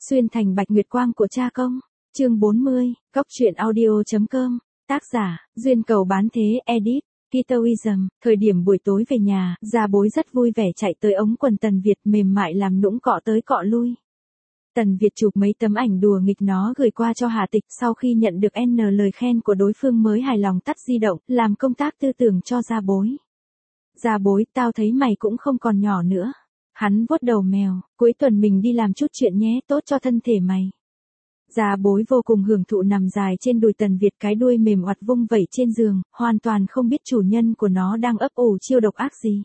Xuyên thành bạch nguyệt quang của cha công. Chương 40, Cốc truyện audio.com. Tác giả, Duyên Cầu Bán Thế, edit, Kitoism. Thời điểm buổi tối về nhà, Gia Bối rất vui vẻ chạy tới ống quần Tần Việt mềm mại làm nũng cọ tới cọ lui. Tần Việt chụp mấy tấm ảnh đùa nghịch nó gửi qua cho Hà Tịch, sau khi nhận được N lời khen của đối phương mới hài lòng tắt di động, làm công tác tư tưởng cho Gia Bối. Gia Bối, tao thấy mày cũng không còn nhỏ nữa. Hắn vuốt đầu mèo, cuối tuần mình đi làm chút chuyện nhé, tốt cho thân thể mày. Gia Bối vô cùng hưởng thụ nằm dài trên đùi Tần Việt, cái đuôi mềm oặt vung vẩy trên giường, hoàn toàn không biết chủ nhân của nó đang ấp ủ chiêu độc ác gì.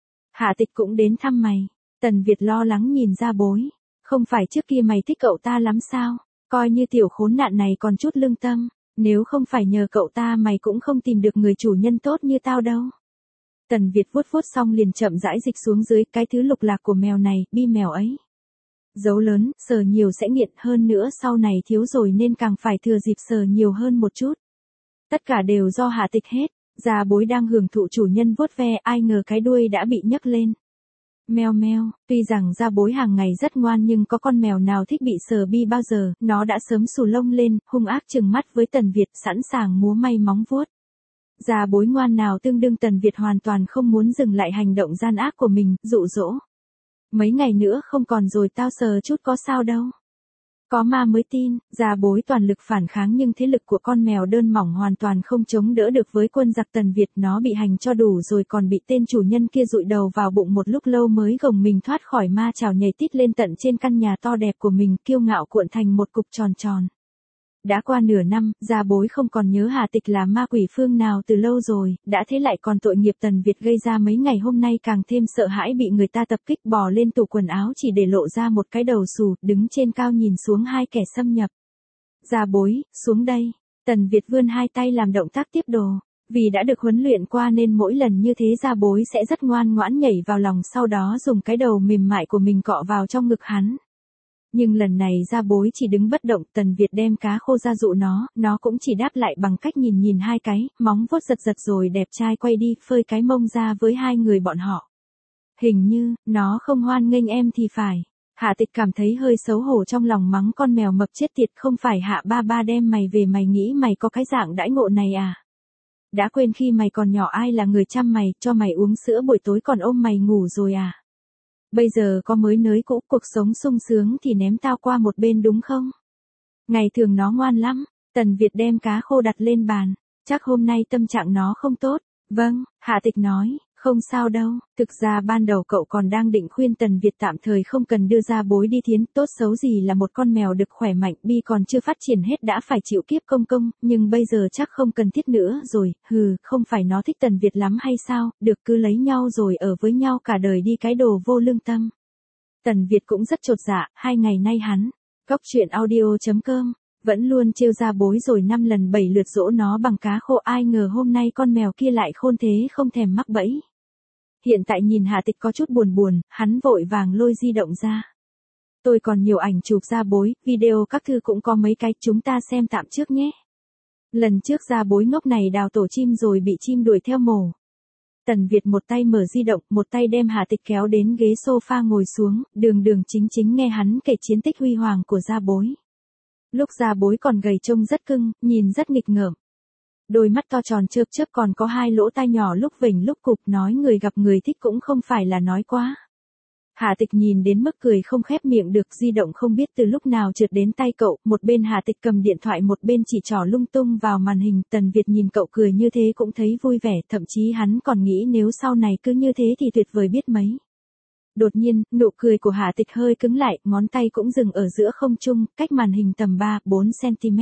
Hạ Tịch cũng đến thăm mày. Tần Việt lo lắng nhìn Gia Bối. Không phải trước kia mày thích cậu ta lắm sao? Coi như tiểu khốn nạn này còn chút lương tâm. Nếu không phải nhờ cậu ta mày cũng không tìm được người chủ nhân tốt như tao đâu. Tần Việt vuốt vuốt xong liền chậm rãi dịch xuống dưới, cái thứ lục lạc của mèo này, bi mèo ấy. Dấu lớn, sờ nhiều sẽ nghiện, hơn nữa sau này thiếu rồi nên càng phải thừa dịp sờ nhiều hơn một chút. Tất cả đều do Hạ Tịch hết. Gia Bối đang hưởng thụ chủ nhân vuốt ve, ai ngờ cái đuôi đã bị nhấc lên. Meo meo, tuy rằng Gia Bối hàng ngày rất ngoan nhưng có con mèo nào thích bị sờ bi bao giờ, nó đã sớm xù lông lên, hung ác trừng mắt với Tần Việt, sẵn sàng múa may móng vuốt. Gia Bối ngoan nào tương đương Tần Việt hoàn toàn không muốn dừng lại hành động gian ác của mình, dụ dỗ. Mấy ngày nữa không còn rồi, tao sờ chút có sao đâu. Có ma mới tin. Gia Bối toàn lực phản kháng nhưng thế lực của con mèo đơn mỏng hoàn toàn không chống đỡ được với quân giặc Tần Việt, nó bị hành cho đủ rồi còn bị tên chủ nhân kia dụi đầu vào bụng một lúc lâu mới gồng mình thoát khỏi ma chảo, nhảy tít lên tận trên căn nhà to đẹp của mình, kiêu ngạo cuộn thành một cục tròn tròn. Đã qua nửa năm, Gia Bối không còn nhớ Hà Tịch là ma quỷ phương nào từ lâu rồi, đã thế lại còn tội nghiệp Tần Việt gây ra mấy ngày hôm nay càng thêm sợ hãi bị người ta tập kích, bò lên tủ quần áo chỉ để lộ ra một cái đầu xù, đứng trên cao nhìn xuống hai kẻ xâm nhập. Gia Bối, xuống đây. Tần Việt vươn hai tay làm động tác tiếp đồ. Vì đã được huấn luyện qua nên mỗi lần như thế Gia Bối sẽ rất ngoan ngoãn nhảy vào lòng, sau đó dùng cái đầu mềm mại của mình cọ vào trong ngực hắn. Nhưng lần này Gia Bối chỉ đứng bất động, Tần Việt đem cá khô ra dụ nó cũng chỉ đáp lại bằng cách nhìn hai cái, móng vuốt giật giật rồi đẹp trai quay đi, phơi cái mông ra với hai người bọn họ. Hình như, nó không hoan nghênh em thì phải. Hạ Tịch cảm thấy hơi xấu hổ trong lòng, mắng con mèo mập chết tiệt, không phải Hạ ba đem mày về mày nghĩ mày có cái dạng đãi ngộ này à? Đã quên khi mày còn nhỏ ai là người chăm mày, cho mày uống sữa buổi tối còn ôm mày ngủ rồi à? Bây giờ có mới nới cũ, cuộc sống sung sướng thì ném tao qua một bên đúng không? Ngày thường nó ngoan lắm. Tần Việt đem cá khô đặt lên bàn. Chắc hôm nay tâm trạng nó không tốt. Vâng, Hạ Tịch nói, không sao đâu. Thực ra ban đầu cậu còn đang định khuyên Tần Việt tạm thời không cần đưa Gia Bối đi thiến, tốt xấu gì là một con mèo được khỏe mạnh, bi còn chưa phát triển hết đã phải chịu kiếp công công, nhưng bây giờ chắc không cần thiết nữa rồi, không phải nó thích Tần Việt lắm hay sao, được cứ lấy nhau rồi ở với nhau cả đời đi, cái đồ vô lương tâm. Tần Việt cũng rất chột dạ, 2 ngày nay hắn, Cốc truyện audio.com, vẫn luôn trêu Gia Bối rồi 5 lần 7 lượt dỗ nó bằng cá khô, ai ngờ hôm nay con mèo kia lại khôn thế không thèm mắc bẫy. Hiện tại nhìn Hạ Tịch có chút buồn, hắn vội vàng lôi di động ra. Tôi còn nhiều ảnh chụp Gia Bối, video các thư cũng có mấy cái, chúng ta xem tạm trước nhé. Lần trước Gia Bối ngốc này đào tổ chim rồi bị chim đuổi theo mổ. Tần Việt một tay mở di động, một tay đem Hạ Tịch kéo đến ghế sofa ngồi xuống, đường chính nghe hắn kể chiến tích huy hoàng của Gia Bối. Lúc Gia Bối còn gầy trông rất cưng, nhìn rất nghịch ngợm. Đôi mắt to tròn chớp chớp, còn có hai lỗ tai nhỏ lúc vểnh lúc cụp, nói người gặp người thích cũng không phải là nói quá. Hạ Tịch nhìn đến mức cười không khép miệng được, di động không biết từ lúc nào trượt đến tay cậu, một bên Hạ Tịch cầm điện thoại một bên chỉ trỏ lung tung vào màn hình, Tần Việt nhìn cậu cười như thế cũng thấy vui vẻ, thậm chí hắn còn nghĩ nếu sau này cứ như thế thì tuyệt vời biết mấy. Đột nhiên, nụ cười của Hạ Tịch hơi cứng lại, ngón tay cũng dừng ở giữa không trung, cách màn hình tầm 3-4 cm.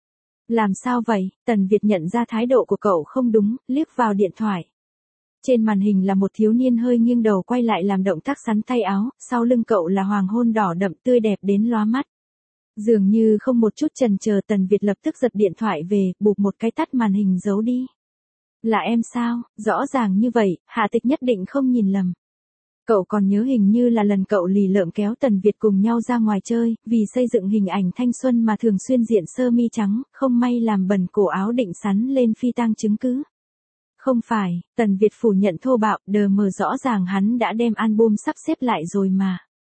Làm sao vậy? Tần Việt nhận ra thái độ của cậu không đúng, liếc vào điện thoại. Trên màn hình là một thiếu niên hơi nghiêng đầu quay lại làm động tác sắn tay áo, sau lưng cậu là hoàng hôn đỏ đậm tươi đẹp đến lóa mắt. Dường như không một chút chần chờ, Tần Việt lập tức giật điện thoại về, bụp một cái tắt màn hình giấu đi. Là em sao? Rõ ràng như vậy, Hạ Tịch nhất định không nhìn lầm. Cậu còn nhớ hình như là lần cậu lì lợm kéo Tần Việt cùng nhau ra ngoài chơi, vì xây dựng hình ảnh thanh xuân mà thường xuyên diện sơ mi trắng, không may làm bẩn cổ áo định sắn lên phi tang chứng cứ. Không phải, Tần Việt phủ nhận thô bạo, đờ mờ, rõ ràng hắn đã đem album sắp xếp lại rồi mà.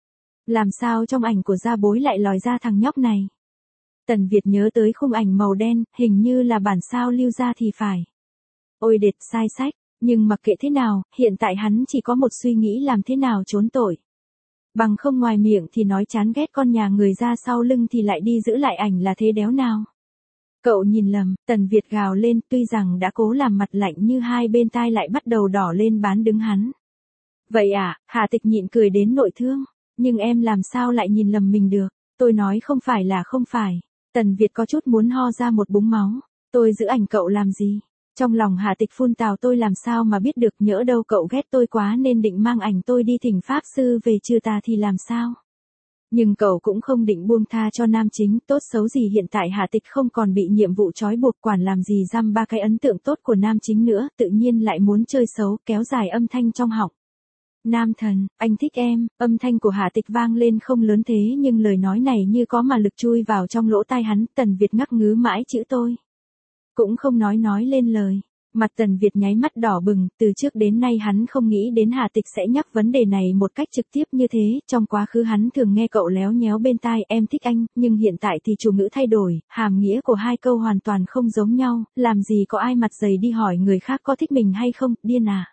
Làm sao trong ảnh của gia bối lại lòi ra thằng nhóc này? Tần Việt nhớ tới khung ảnh màu đen, hình như là bản sao lưu ra thì phải. Ôi đệt, sai sách, nhưng mặc kệ thế nào, hiện tại hắn chỉ có một suy nghĩ làm thế nào trốn tội. Bằng không ngoài miệng thì nói chán ghét con nhà người ra sau lưng thì lại đi giữ lại ảnh là thế đéo nào. Cậu nhìn lầm, Tần Việt gào lên, tuy rằng đã cố làm mặt lạnh như hai bên tai lại bắt đầu đỏ lên bán đứng hắn. Vậy à, Hà Tịch nhịn cười đến nội thương, nhưng em làm sao lại nhìn lầm mình được, tôi nói không phải là không phải. Tần Việt có chút muốn ho ra một búng máu, tôi giữ ảnh cậu làm gì? Trong lòng Hà Tịch phun tào, tôi làm sao mà biết được, nhỡ đâu cậu ghét tôi quá nên định mang ảnh tôi đi thỉnh pháp sư về trừ tà thì làm sao? Nhưng cậu cũng không định buông tha cho nam chính, tốt xấu gì hiện tại Hà Tịch không còn bị nhiệm vụ trói buộc quản làm gì dăm ba cái ấn tượng tốt của nam chính nữa, tự nhiên lại muốn chơi xấu, kéo dài âm thanh trong họng. Nam thần, anh thích em, âm thanh của Hà Tịch vang lên không lớn thế nhưng lời nói này như có mà lực chui vào trong lỗ tai hắn. Tần Việt ngắc ngứ mãi chữ tôi. Cũng không nói lên lời. Mặt Tần Việt nháy mắt đỏ bừng, từ trước đến nay hắn không nghĩ đến Hà Tịch sẽ nhắc vấn đề này một cách trực tiếp như thế, trong quá khứ hắn thường nghe cậu léo nhéo bên tai em thích anh, nhưng hiện tại thì chủ ngữ thay đổi, hàm nghĩa của hai câu hoàn toàn không giống nhau, làm gì có ai mặt dày đi hỏi người khác có thích mình hay không, điên à.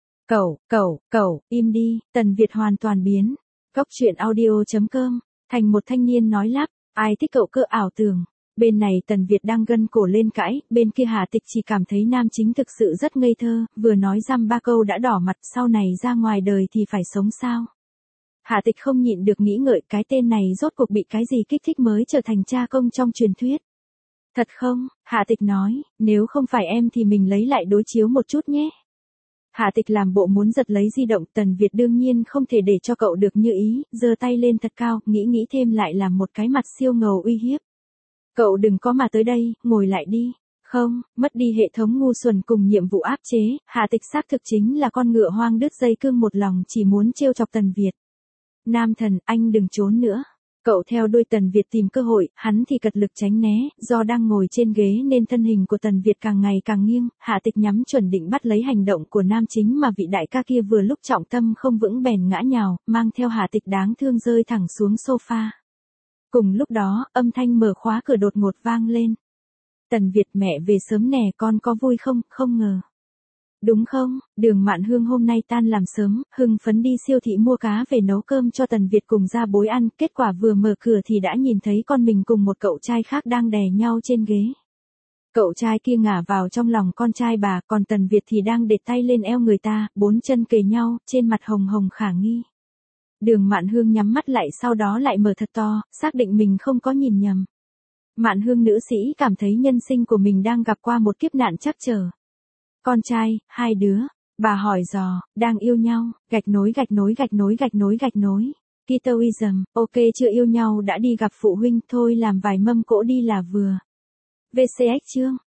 Cậu, im đi, Tần Việt hoàn toàn biến. Góc truyện audio.com, thành một thanh niên nói lắp, ai thích cậu cơ ảo tưởng. Bên này Tần Việt đang gân cổ lên cãi, bên kia Hà Tịch chỉ cảm thấy nam chính thực sự rất ngây thơ, vừa nói dăm ba câu đã đỏ mặt, sau này ra ngoài đời thì phải sống sao? Hà Tịch không nhịn được nghĩ ngợi cái tên này rốt cuộc bị cái gì kích thích mới trở thành cha công trong truyền thuyết. Thật không? Hà Tịch nói, nếu không phải em thì mình lấy lại đối chiếu một chút nhé. Hà Tịch làm bộ muốn giật lấy di động, Tần Việt đương nhiên không thể để cho cậu được như ý, giơ tay lên thật cao, nghĩ thêm lại làm một cái mặt siêu ngầu uy hiếp. Cậu đừng có mà tới đây, ngồi lại đi. Không, mất đi hệ thống ngu xuẩn cùng nhiệm vụ áp chế, Hà Tịch xác thực chính là con ngựa hoang đứt dây cương một lòng chỉ muốn trêu chọc Tần Việt. Nam thần, anh đừng trốn nữa. Cậu theo đuôi Tần Việt tìm cơ hội, hắn thì cật lực tránh né, do đang ngồi trên ghế nên thân hình của Tần Việt càng ngày càng nghiêng, Hà Tịch nhắm chuẩn định bắt lấy hành động của nam chính mà vị đại ca kia vừa lúc trọng tâm không vững bèn ngã nhào, mang theo Hà Tịch đáng thương rơi thẳng xuống sofa. Cùng lúc đó, âm thanh mở khóa cửa đột ngột vang lên. Tần Việt, mẹ về sớm nè, con có vui không, không ngờ. Đúng không, Đường Mạn Hương hôm nay tan làm sớm, hưng phấn đi siêu thị mua cá về nấu cơm cho Tần Việt cùng gia bối ăn, kết quả vừa mở cửa thì đã nhìn thấy con mình cùng một cậu trai khác đang đè nhau trên ghế. Cậu trai kia ngả vào trong lòng con trai bà, còn Tần Việt thì đang để tay lên eo người ta, bốn chân kề nhau, trên mặt hồng hồng khả nghi. Đường Mạn Hương nhắm mắt lại sau đó lại mở thật to, xác định mình không có nhìn nhầm. Mạn Hương nữ sĩ cảm thấy nhân sinh của mình đang gặp qua một kiếp nạn trắc trở. Con trai, hai đứa, bà hỏi dò, đang yêu nhau, gạch nối. Kitoism, ok chưa yêu nhau đã đi gặp phụ huynh thôi làm vài mâm cỗ đi là vừa. VCX chương.